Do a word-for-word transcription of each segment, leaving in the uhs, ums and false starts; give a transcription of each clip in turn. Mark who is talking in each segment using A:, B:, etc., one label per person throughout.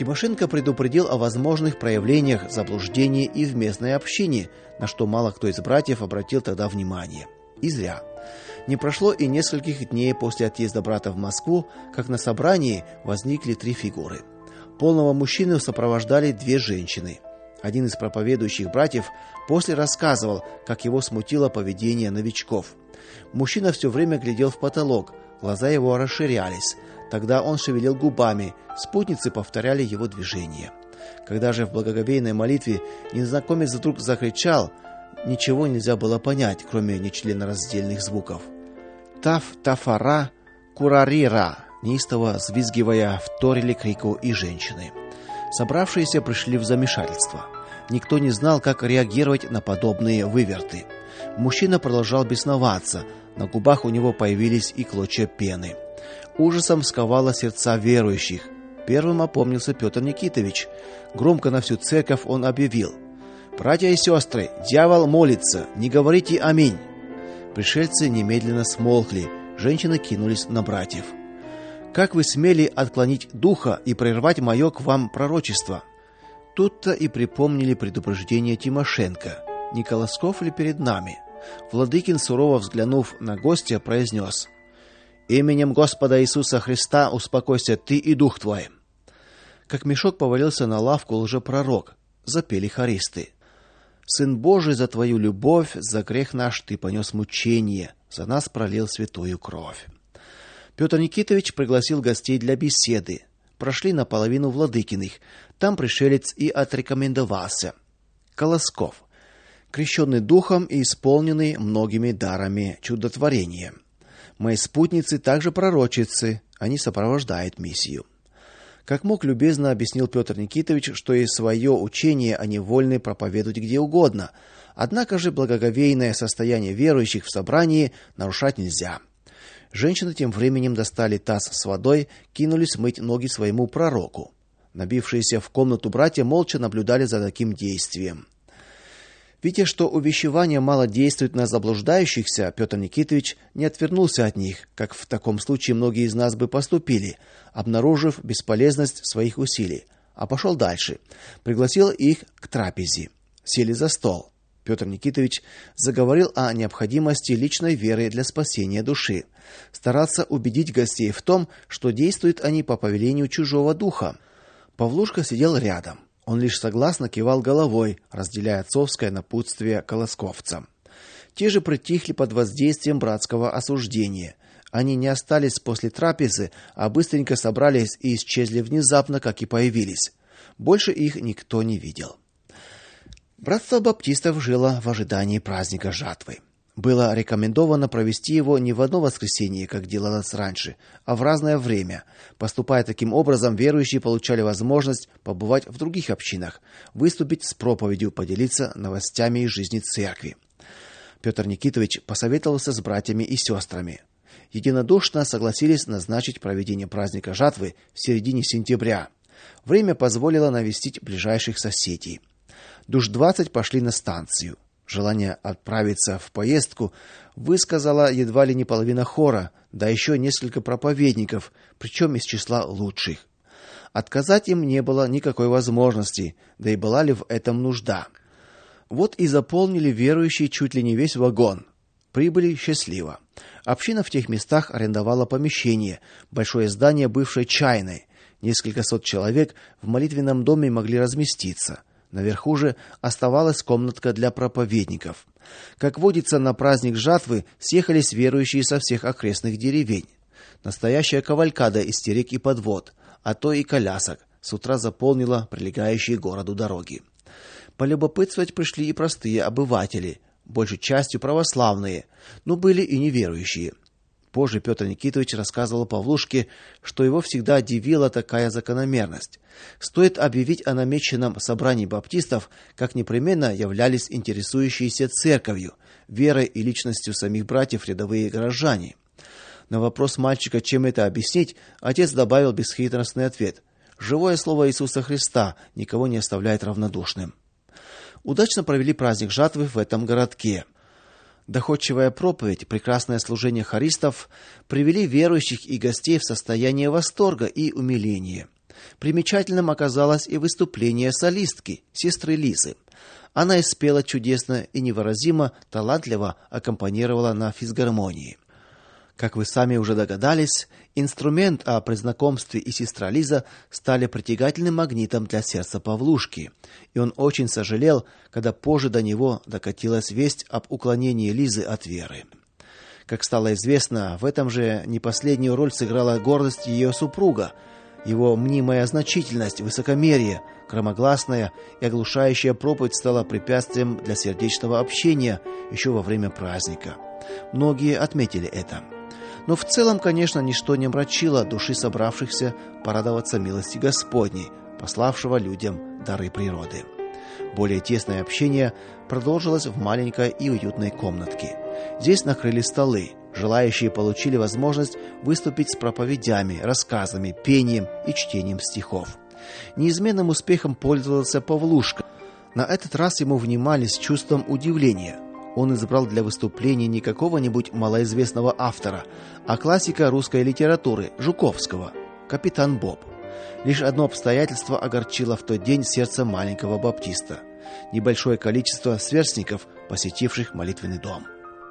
A: Тимошенко предупредил о возможных проявлениях заблуждения и в местной общине, на что мало кто из братьев обратил тогда внимание. И зря. Не прошло и нескольких дней после отъезда брата в Москву, как на собрании возникли три фигуры. Полного мужчину сопровождали две женщины. Один из проповедующих братьев после рассказывал, как его смутило поведение новичков. Мужчина все время глядел в потолок, глаза его расширялись. Тогда он шевелил губами, спутницы повторяли его движения. Когда же в благоговейной молитве незнакомец вдруг закричал, ничего нельзя было понять, кроме нечленораздельных звуков. «Таф, тафара, курарира», неистово взвизгивая, вторили крику и женщины. Собравшиеся пришли в замешательство. Никто не знал, как реагировать на подобные выверты. Мужчина продолжал бесноваться, на губах у него появились и клочья пены. Ужасом сковало сердца верующих. Первым опомнился Петр Никитович. Громко на всю церковь он объявил: «Братья и сестры, дьявол молится, не говорите аминь». Пришельцы немедленно смолкли, женщины кинулись на братьев. «Как вы смели отклонить духа и прервать мое к вам пророчество?» Тут-то и припомнили предупреждение Тимошенко. Не Колосков ли перед нами? Владыкин, сурово взглянув на гостя, произнес: «Именем Господа Иисуса Христа успокойся ты и дух твой». Как мешок повалился на лавку лжепророк. Запели хористы: «Сын Божий, за твою любовь, за грех наш ты понес мучение, за нас пролил святую кровь». Петр Никитович пригласил гостей для беседы. Прошли наполовину Владыкиных. Там пришелец и отрекомендовался. Колосков, крещенный духом и исполненный многими дарами чудотворения. Мои спутницы также пророчицы, они сопровождают миссию. Как мог, любезно объяснил Петр Никитович, что и свое учение они вольны проповедовать где угодно, однако же благоговейное состояние верующих в собрании нарушать нельзя. Женщины тем временем достали таз с водой, кинулись мыть ноги своему пророку. Набившиеся в комнату братья молча наблюдали за таким действием. Видя, что увещевание мало действует на заблуждающихся, Петр Никитович не отвернулся от них, как в таком случае многие из нас бы поступили, обнаружив бесполезность своих усилий, а пошел дальше. Пригласил их к трапезе. Сели за стол. Петр Никитович заговорил о необходимости личной веры для спасения души. Старался убедить гостей в том, что действуют они по повелению чужого духа. Павлушка сидел рядом. Он лишь согласно кивал головой, разделяя отцовское напутствие колосковцам. Те же притихли под воздействием братского осуждения. Они не остались после трапезы, а быстренько собрались и исчезли внезапно, как и появились. Больше их никто не видел. Братство баптистов жило в ожидании праздника жатвы. Было рекомендовано провести его не в одно воскресенье, как делалось раньше, а в разное время. Поступая таким образом, верующие получали возможность побывать в других общинах, выступить с проповедью, поделиться новостями из жизни церкви. Петр Никитович посоветовался с братьями и сестрами. Единодушно согласились назначить проведение праздника жатвы в середине сентября. Время позволило навестить ближайших соседей. Душ двадцать пошли на станцию. Желание отправиться в поездку высказала едва ли не половина хора, да еще несколько проповедников, причем из числа лучших. Отказать им не было никакой возможности, да и была ли в этом нужда. Вот и заполнили верующие чуть ли не весь вагон. Прибыли счастливо. Община в тех местах арендовала помещение, большое здание бывшей чайной. Несколько сот человек в молитвенном доме могли разместиться. Наверху же оставалась комнатка для проповедников. Как водится, на праздник жатвы съехались верующие со всех окрестных деревень. Настоящая кавалькада из телег и подвод, а то и колясок, с утра заполнила прилегающие к городу дороги. Полюбопытствовать пришли и простые обыватели, большей частью православные, но были и неверующие. Позже Петр Никитович рассказывал Павлушке, что его всегда удивила такая закономерность. Стоит объявить о намеченном собрании баптистов, как непременно являлись интересующиеся церковью, верой и личностью самих братьев рядовые горожане. На вопрос мальчика, чем это объяснить, отец добавил бесхитростный ответ: «Живое слово Иисуса Христа никого не оставляет равнодушным». Удачно провели праздник жатвы в этом городке. Доходчивая проповедь, прекрасное служение хористов привели верующих и гостей в состояние восторга и умиления. Примечательным оказалось и выступление солистки, сестры Лизы. Она и спела чудесно и невыразимо талантливо аккомпанировала на физгармонии. Как вы сами уже догадались, инструмент, а при знакомстве и сестра Лиза стали притягательным магнитом для сердца Павлушки, и он очень сожалел, когда позже до него докатилась весть об уклонении Лизы от веры. Как стало известно, в этом же не последнюю роль сыграла гордость ее супруга, его мнимая значительность, высокомерие, громогласная и оглушающая проповедь стала препятствием для сердечного общения еще во время праздника. Многие отметили это. Но в целом, конечно, ничто не омрачило души собравшихся порадоваться милости Господней, пославшего людям дары природы. Более тесное общение продолжилось в маленькой и уютной комнатке. Здесь накрыли столы. Желающие получили возможность выступить с проповедями, рассказами, пением и чтением стихов. Неизменным успехом пользовался Павлушка. На этот раз ему внимали с чувством удивления. Он избрал для выступления не какого-нибудь малоизвестного автора, а классика русской литературы Жуковского, «Капитан Боб». Лишь одно обстоятельство огорчило в тот день сердце маленького баптиста: небольшое количество сверстников, посетивших молитвенный дом.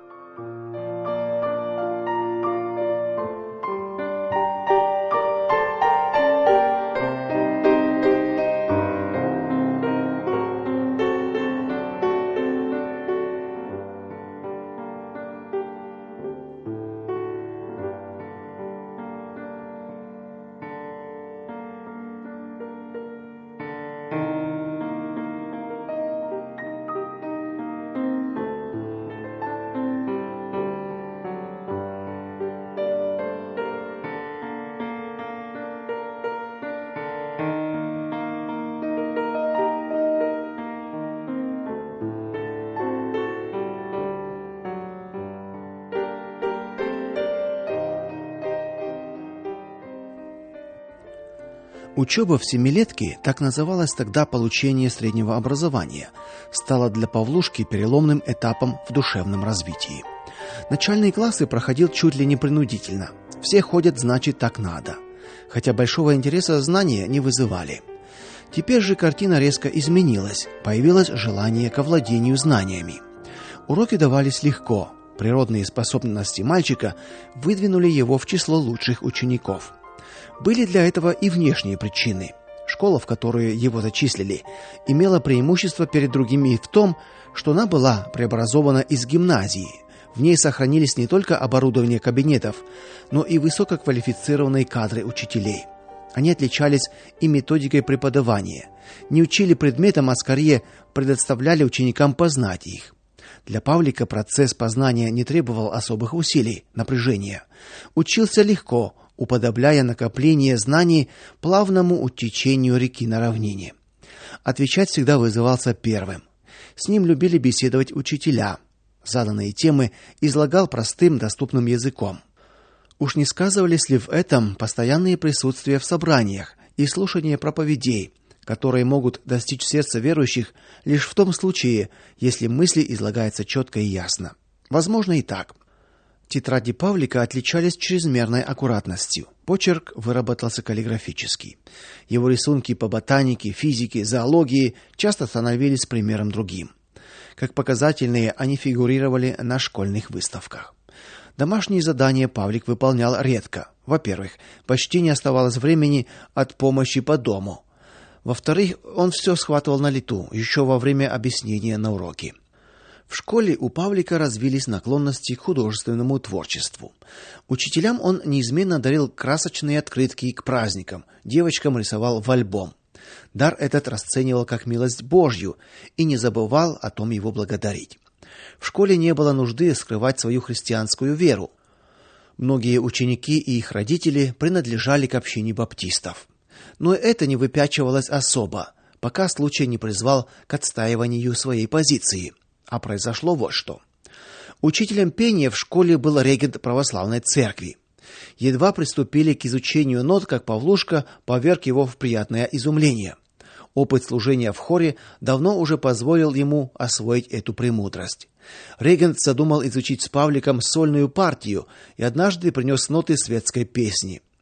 A: Учеба в семилетке, так называлось тогда получение среднего образования, стала для Павлушки переломным этапом в душевном развитии. Начальные классы проходил чуть ли не принудительно. Все ходят, значит, так надо. Хотя большого интереса знания не вызывали. Теперь же картина резко изменилась. Появилось желание к овладению знаниями. Уроки давались легко. Природные способности мальчика выдвинули его в число лучших учеников. Были для этого и внешние причины. Школа, в которую его зачислили, имела преимущество перед другими в том, что она была преобразована из гимназии. В ней сохранились не только оборудование кабинетов, но и высококвалифицированные кадры учителей. Они отличались и методикой преподавания, не учили предметам, а скорее предоставляли ученикам познать их. Для Павлика процесс познания не требовал особых усилий, напряжения. Учился легко, уподобляя накопление знаний плавному утечению реки на равнине. Отвечать всегда вызывался первым. С ним любили беседовать учителя. Заданные темы излагал простым, доступным языком. Уж не сказывались ли в этом постоянные присутствия в собраниях и слушание проповедей, которые могут достичь сердца верующих лишь в том случае, если мысли излагаются четко и ясно. Возможно и так. Тетради Павлика отличались чрезмерной аккуратностью. Почерк выработался каллиграфический. Его рисунки по ботанике, физике, зоологии часто становились примером другим. Как показательные, они фигурировали на школьных выставках. Домашние задания Павлик выполнял редко. Во-первых, почти не оставалось времени от помощи по дому. Во-вторых, он все схватывал на лету, еще во время объяснения на уроке. В школе у Павлика развились наклонности к художественному творчеству. Учителям он неизменно дарил красочные открытки к праздникам, девочкам рисовал в альбом. Дар этот расценивал как милость Божью и не забывал о том его благодарить. В школе не было нужды скрывать свою христианскую веру. Многие ученики и их родители принадлежали к общине баптистов. Но это не выпячивалось особо, пока случай не призвал к отстаиванию своей позиции. А произошло вот что. Учителем пения в школе был регент православной церкви. Едва приступили к изучению нот, как Павлушка поверг его в приятное изумление. Опыт служения в хоре давно уже позволил ему освоить эту премудрость. Регент задумал изучить с Павликом сольную партию и однажды принес ноты светской песни.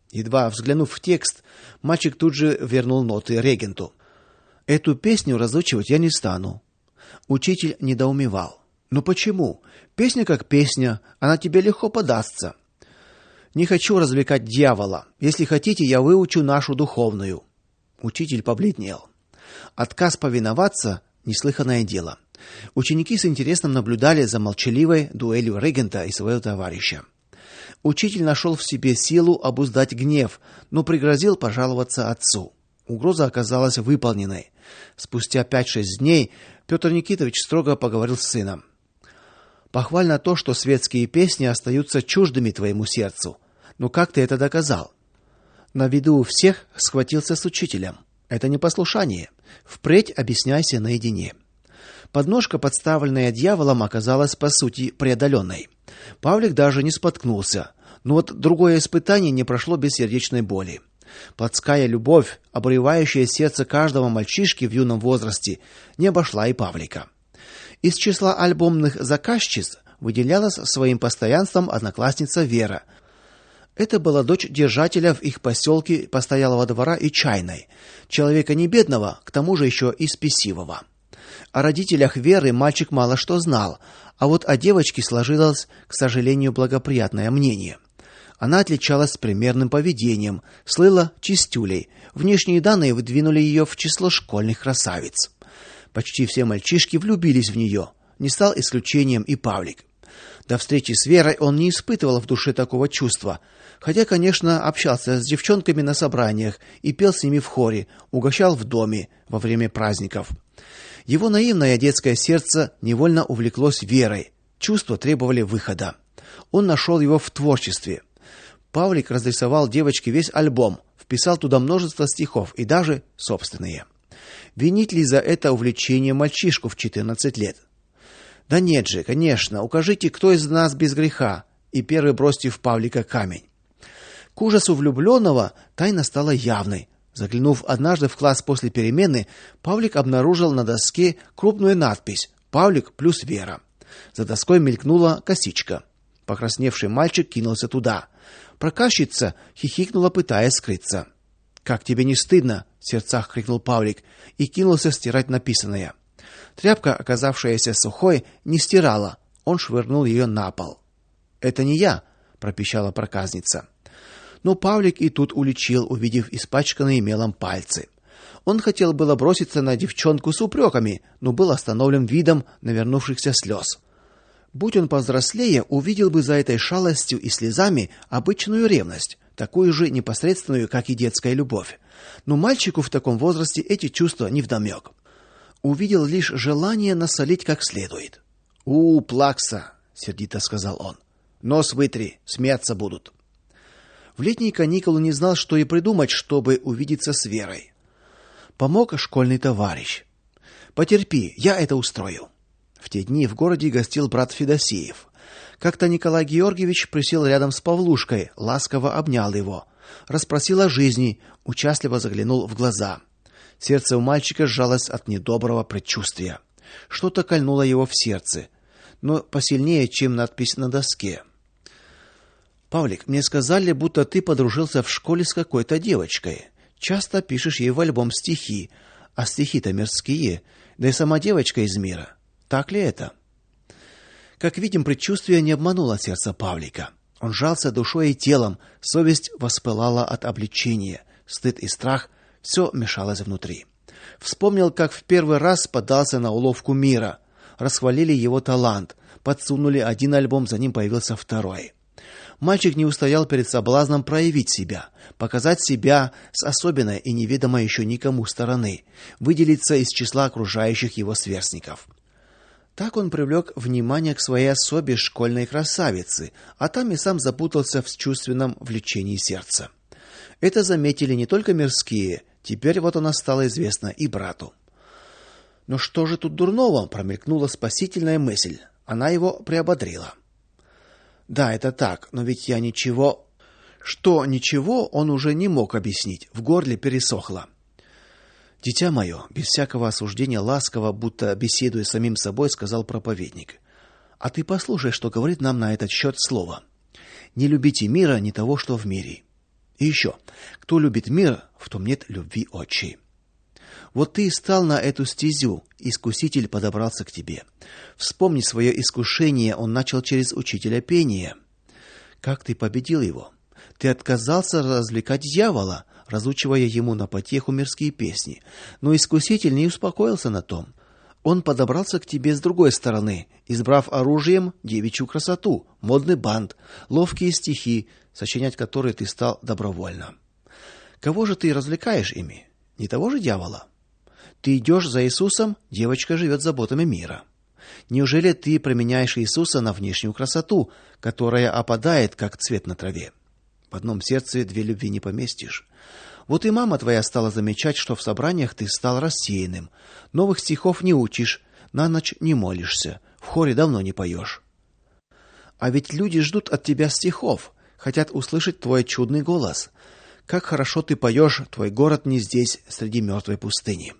A: Едва взглянув в текст, мальчик тут же вернул ноты регенту. Эту песню разучивать я не стану. Учитель недоумевал. Ну почему? Песня как песня, она тебе легко подастся. Не хочу развлекать дьявола. Если хотите, я выучу нашу духовную. Учитель побледнел. Отказ повиноваться неслыханное дело. Ученики с интересом наблюдали за молчаливой дуэлью регента и своего товарища. Учитель нашел в себе силу обуздать гнев, но пригрозил пожаловаться отцу. Угроза оказалась выполненной. Спустя пять-шесть дней Петр Никитович строго поговорил с сыном. Похвально то, что светские песни остаются чуждыми твоему сердцу. Но как ты это доказал? На виду у всех схватился с учителем. Это непослушание. Впредь объясняйся наедине. Подножка, подставленная дьяволом, оказалась по сути преодоленной. Павлик даже не споткнулся. Но вот другое испытание не прошло без сердечной боли. Плотская любовь, обуревающая сердце каждого мальчишки в юном возрасте, не обошла и Павлика. Из числа альбомных заказчиц выделялась своим постоянством одноклассница Вера. Это была дочь держателя в их поселке постоялого двора и чайной, человека не бедного, к тому же еще и спесивого. О родителях Веры мальчик мало что знал, а вот о девочке сложилось, к сожалению, благоприятное мнение. Она отличалась примерным поведением, слыла чистюлей. Внешние данные выдвинули ее в число школьных красавиц. Почти все мальчишки влюбились в нее. Не стал исключением и Павлик. До встречи с Верой он не испытывал в душе такого чувства, хотя, конечно, общался с девчонками на собраниях и пел с ними в хоре, угощал в доме во время праздников. Его наивное детское сердце невольно увлеклось Верой. Чувства требовали выхода. Он нашел его в творчестве. Павлик разрисовал девочке весь альбом, вписал туда множество стихов и даже собственные. Винить ли за это увлечение мальчишку в четырнадцать лет? Да нет же, конечно, укажите, кто из нас без греха, и первый бросьте в Павлика камень. К ужасу влюбленного тайна стала явной. Заглянув однажды в класс после перемены, Павлик обнаружил на доске крупную надпись «Павлик плюс Вера». За доской мелькнула косичка. Покрасневший мальчик кинулся туда. Проказчица хихикнула, пытаясь скрыться. «Как тебе не стыдно?» — в сердцах крикнул Павлик и кинулся стирать написанное. Тряпка, оказавшаяся сухой, не стирала. Он швырнул ее на пол. «Это не я», — пропищала проказница. Но Павлик и тут уличил, увидев испачканные мелом пальцы. Он хотел было броситься на девчонку с упреками, но был остановлен видом навернувшихся слез. Будь он повзрослее, увидел бы за этой шалостью и слезами обычную ревность, такую же непосредственную, как и детская любовь. Но мальчику в таком возрасте эти чувства невдомек. Увидел лишь желание насолить как следует. «У, плакса!» — сердито сказал он. «Нос вытри, смеяться будут». В летние каникулы не знал, что и придумать, чтобы увидеться с Верой. Помог школьный товарищ. «Потерпи, я это устрою». В те дни в городе гостил брат Федосеев. Как-то Николай Георгиевич присел рядом с Павлушкой, ласково обнял его, расспросил о жизни, участливо заглянул в глаза. Сердце у мальчика сжалось от недоброго предчувствия. Что-то кольнуло его в сердце, но посильнее, чем надпись на доске. «Павлик, мне сказали, будто ты подружился в школе с какой-то девочкой. Часто пишешь ей в альбом стихи, а стихи-то мирские, да и сама девочка из мира. Так ли это?» Как видим, предчувствие не обмануло сердце Павлика. Он сжался душой и телом, совесть воспылала от обличения, стыд и страх — все мешалось внутри. Вспомнил, как в первый раз поддался на уловку мира. Расхвалили его талант, подсунули один альбом, за ним появился второй. Мальчик не устоял перед соблазном проявить себя, показать себя с особенной и неведомой еще никому стороны, выделиться из числа окружающих его сверстников. Так он привлек внимание к своей особе школьной красавицы, а там и сам запутался в чувственном влечении сердца. Это заметили не только мирские, теперь вот оно стало известно и брату. Но что же тут дурного, промелькнула спасительная мысль. Она его приободрила. Да, это так, но ведь я ничего... Что ничего, он уже не мог объяснить, в горле пересохло. «Дитя мое», без всякого осуждения, ласково, будто беседуя с самим собой, сказал проповедник. «А ты послушай, что говорит нам на этот счет слово. Не любите мира, не того, что в мире. И еще, кто любит мир, в том нет любви отчей. Вот ты стал на эту стезю, искуситель подобрался к тебе. Вспомни свое искушение, он начал через учителя пения. Как ты победил его? Ты отказался развлекать дьявола, разучивая ему на потеху мирские песни. Но искуситель не успокоился на том. Он подобрался к тебе с другой стороны, избрав оружием девичью красоту, модный бант, ловкие стихи, сочинять которые ты стал добровольно. Кого же ты развлекаешь ими? Не того же дьявола? Ты идешь за Иисусом, девочка живет заботами мира. Неужели ты променяешь Иисуса на внешнюю красоту, которая опадает, как цвет на траве? В одном сердце две любви не поместишь. Вот и мама твоя стала замечать, что в собраниях ты стал рассеянным, новых стихов не учишь, на ночь не молишься, в хоре давно не поешь. А ведь люди ждут от тебя стихов, хотят услышать твой чудный голос. Как хорошо ты поешь, твой город не здесь, среди мертвой пустыни.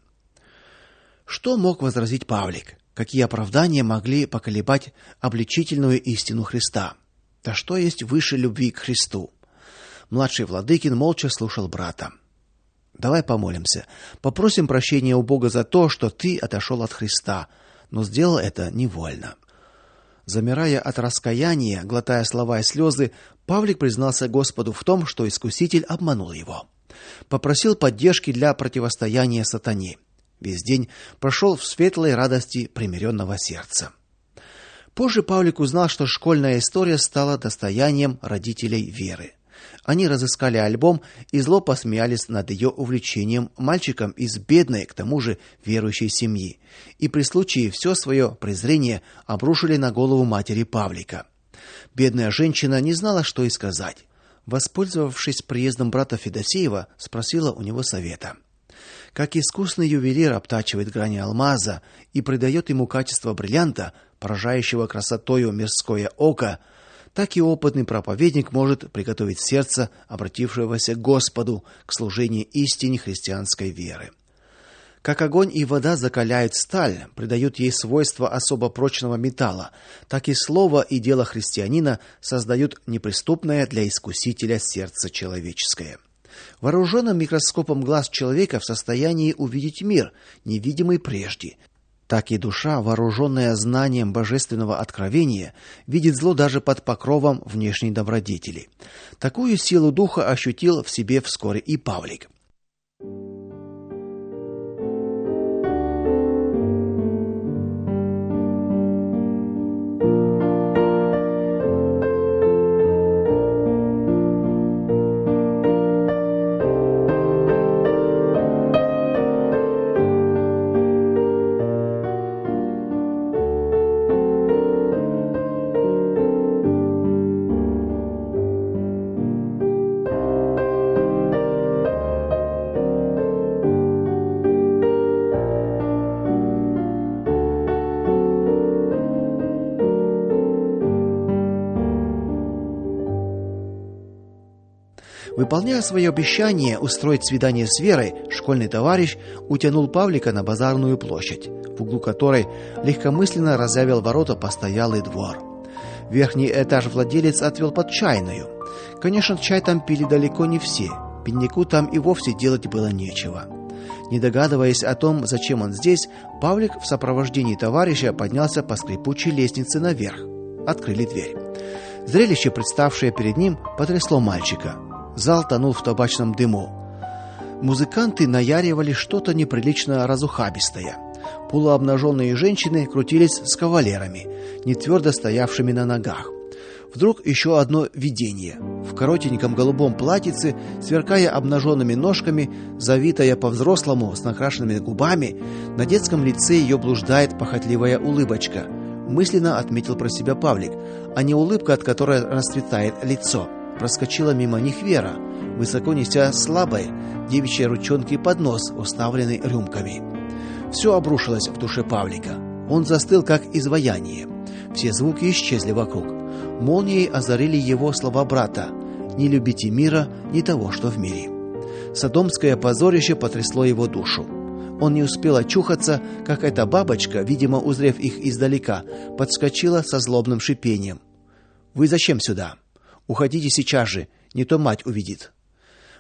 A: Что мог возразить Павлик? Какие оправдания могли поколебать обличительную истину Христа? Да что есть выше любви к Христу? Младший Владыкин молча слушал брата. Давай помолимся, попросим прощения у Бога за то, что ты отошел от Христа, но сделал это невольно. Замирая от раскаяния, глотая слова и слезы, Павлик признался Господу в том, что искуситель обманул его. Попросил поддержки для противостояния сатане. Весь день прошел в светлой радости примиренного сердца. Позже Павлик узнал, что школьная история стала достоянием родителей Веры. Они разыскали альбом и зло посмеялись над ее увлечением мальчиком из бедной, к тому же верующей семьи, и при случае все свое презрение обрушили на голову матери Павлика. Бедная женщина не знала, что и сказать. Воспользовавшись приездом брата Федосеева, спросила у него совета. Как искусный ювелир обтачивает грани алмаза и придает ему качество бриллианта, поражающего красотою мирское око, так и опытный проповедник может приготовить сердце обратившегося к Господу к служению истине христианской веры. Как огонь и вода закаляют сталь, придают ей свойства особо прочного металла, так и слово и дело христианина создают неприступное для искусителя сердце человеческое. Вооруженным микроскопом глаз человека в состоянии увидеть мир, невидимый прежде. Так и душа, вооруженная знанием божественного откровения, видит зло даже под покровом внешней добродетели. Такую силу духа ощутил в себе вскоре и Павлик. Выполняя свое обещание устроить свидание с Верой, школьный товарищ утянул Павлика на базарную площадь, в углу которой легкомысленно разъявил ворота постоялый двор. Верхний этаж владелец отвел под чайную. Конечно, чай там пили далеко не все. Бедняку там и вовсе делать было нечего. Не догадываясь о том, зачем он здесь, Павлик в сопровождении товарища поднялся по скрипучей лестнице наверх. Открыли дверь. Зрелище, представшее перед ним, потрясло мальчика. Зал тонул в табачном дыму. Музыканты наяривали что-то неприлично разухабистое. Полуобнаженные женщины крутились с кавалерами, не твердо стоявшими на ногах. Вдруг еще одно видение. В коротеньком голубом платьице, сверкая обнаженными ножками, завитая по-взрослому с накрашенными губами, на детском лице ее блуждает похотливая улыбочка. Мысленно отметил про себя Павлик, а не улыбка, от которой расцветает лицо. Проскочила мимо них Вера, высоко неся слабой девичьей ручонки поднос, уставленный рюмками. Все обрушилось в душе Павлика. Он застыл, как изваяние. Все звуки исчезли вокруг. Молнией озарили его слова брата: «Не любите мира, ни того, что в мире». Содомское позорище потрясло его душу. Он не успел очухаться, как эта бабочка, видимо, узрев их издалека, подскочила со злобным шипением. «Вы зачем сюда? Уходите сейчас же, не то мать увидит».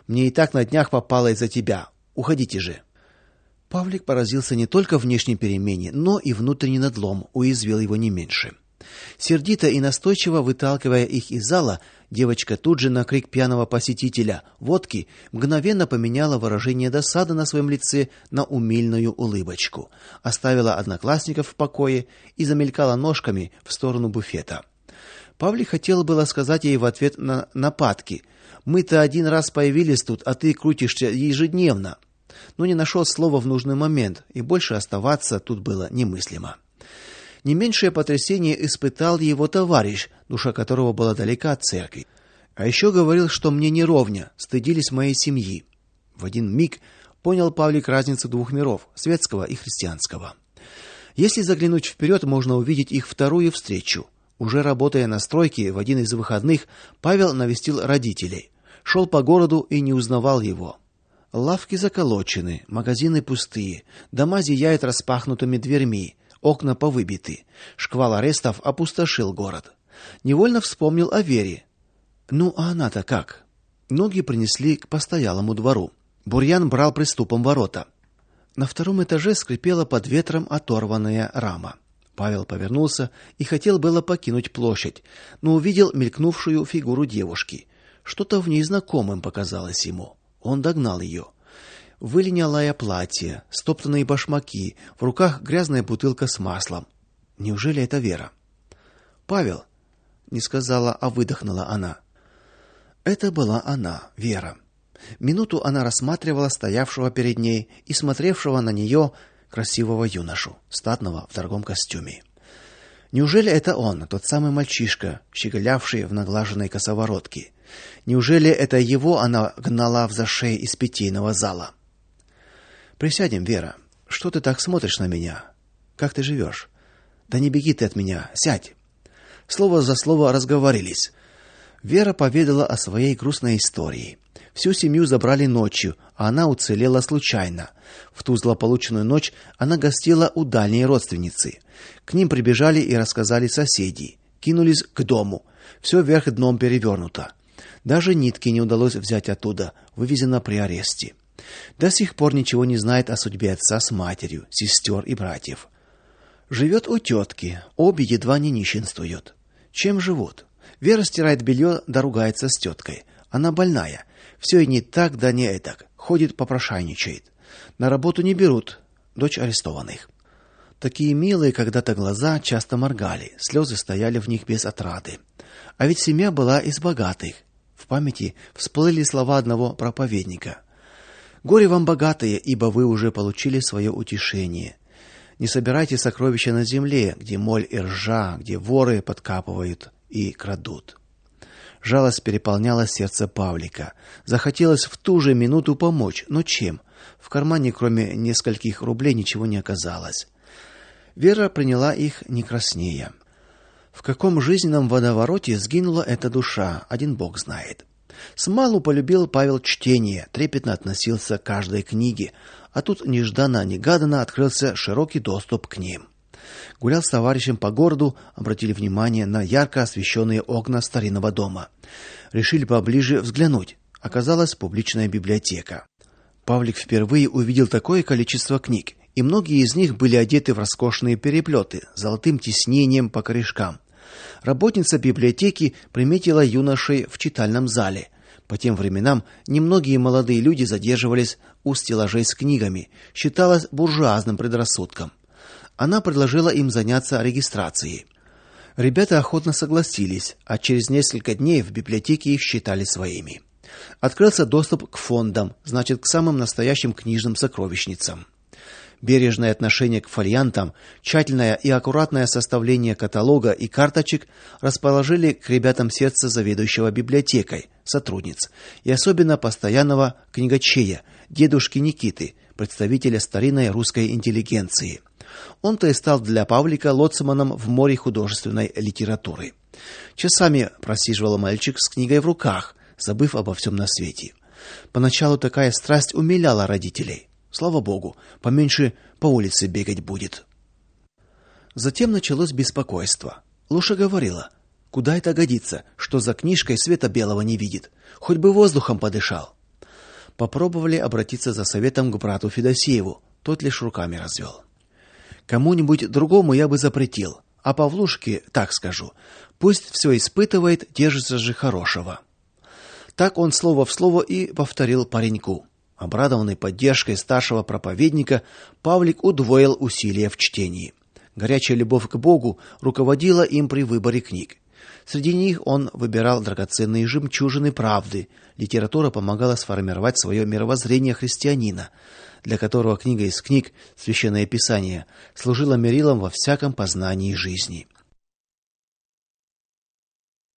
A: Мне и так на днях попало из-за тебя. Уходите же». Павлик поразился не только внешней перемене, но и внутренний надлом уязвил его не меньше. Сердито и настойчиво выталкивая их из зала, девочка тут же на крик пьяного посетителя водки мгновенно поменяла выражение досады на своем лице на умильную улыбочку, оставила одноклассников в покое и замелькала ножками в сторону буфета. Павлик хотел было сказать ей в ответ на нападки: «Мы-то один раз появились тут, а ты крутишься ежедневно», но не нашел слова в нужный момент, и больше оставаться тут было немыслимо. Не меньшее потрясение испытал его товарищ, душа которого была далека от церкви. А еще говорил, что мне не ровня, стыдились моей семьи. В один миг понял Павлик разницу двух миров, светского и христианского. Если заглянуть вперед, можно увидеть их вторую встречу. Уже работая на стройке в один из выходных, Павел навестил родителей. Шел по городу и не узнавал его. Лавки заколочены, магазины пустые, дома зияют распахнутыми дверьми, окна повыбиты. Шквал арестов опустошил город. Невольно вспомнил о Вере. Ну, а она-то как? Ноги принесли к постоялому двору. Бурьян брал приступом ворота. На втором этаже скрипела под ветром оторванная рама. Павел повернулся и хотел было покинуть площадь, но увидел мелькнувшую фигуру девушки. Что-то в ней знакомым показалось ему. Он догнал ее. Вылинялое платье, стоптанные башмаки, в руках грязная бутылка с маслом. Неужели это Вера? «Павел», не сказала, а выдохнула она. Это была она, Вера. Минуту она рассматривала стоявшего перед ней и смотревшего на нее красивого юношу, статного в дорогом костюме. Неужели это он, тот самый мальчишка, щеголявший в наглаженной косоворотке? Неужели это его она гнала в зашей из питейного зала? «Присядем, Вера. Что ты так смотришь на меня? Как ты живешь? Да не беги ты от меня, сядь». Слово за слово разговорились. Вера поведала о своей грустной истории. Всю семью забрали ночью, а она уцелела случайно. В ту злополучную ночь она гостила у дальней родственницы. К ним прибежали и рассказали соседи. Кинулись к дому. Все вверх дном перевернуто. Даже нитки не удалось взять оттуда, вывезено при аресте. До сих пор ничего не знает о судьбе отца с матерью, сестер и братьев. Живет у тетки, обе едва не нищенствуют. Чем живут? Вера стирает белье да ругается с теткой. Она больная. Все и не так, да не этак. Ходит, попрошайничает. На работу не берут. Дочь арестованных. Такие милые когда-то глаза часто моргали, слезы стояли в них без отрады. А ведь семья была из богатых. В памяти всплыли слова одного проповедника: «Горе вам, богатые, ибо вы уже получили свое утешение. Не собирайте сокровища на земле, где моль и ржа, где воры подкапывают и крадут». Жалость переполняла сердце Павлика. Захотелось в ту же минуту помочь, но чем? В кармане, кроме нескольких рублей, ничего не оказалось. Вера приняла их не краснея. В каком жизненном водовороте сгинула эта душа, один Бог знает. Смалу полюбил Павел чтение, трепетно относился к каждой книге, а тут нежданно-негаданно открылся широкий доступ к ним. Гулял с товарищем по городу, обратили внимание на ярко освещенные окна старинного дома. Решили поближе взглянуть. Оказалась публичная библиотека. Павлик впервые увидел такое количество книг, и многие из них были одеты в роскошные переплеты с золотым тиснением по корешкам. Работница библиотеки приметила юношей в читальном зале. По тем временам немногие молодые люди задерживались у стеллажей с книгами, считалось буржуазным предрассудком. Она предложила им заняться регистрацией. Ребята охотно согласились, а через несколько дней в библиотеке их считали своими. Открылся доступ к фондам, значит, к самым настоящим книжным сокровищницам. Бережное отношение к фолиантам, тщательное и аккуратное составление каталога и карточек расположили к ребятам сердце заведующего библиотекой, сотрудниц, и особенно постоянного книгачея, дедушки Никиты, представителя старинной русской интеллигенции. Он-то и стал для Павлика лоцманом в море художественной литературы. Часами просиживал мальчик с книгой в руках, забыв обо всем на свете. Поначалу такая страсть умиляла родителей. Слава богу, поменьше по улице бегать будет. Затем началось беспокойство. Луша говорила: «Куда это годится, что за книжкой света белого не видит? Хоть бы воздухом подышал». Попробовали обратиться за советом к брату Федосееву, тот лишь руками развел. Кому-нибудь другому я бы запретил, а Павлушке так скажу: пусть все испытывает, держится же хорошего. Так он слово в слово и повторил пареньку. Обрадованный поддержкой старшего проповедника, Павлик удвоил усилия в чтении. Горячая любовь к Богу руководила им при выборе книг. Среди них он выбирал драгоценные жемчужины правды. Литература помогала сформировать свое мировоззрение христианина, для которого книга из книг, Священное Писание, служила мерилом во всяком познании жизни.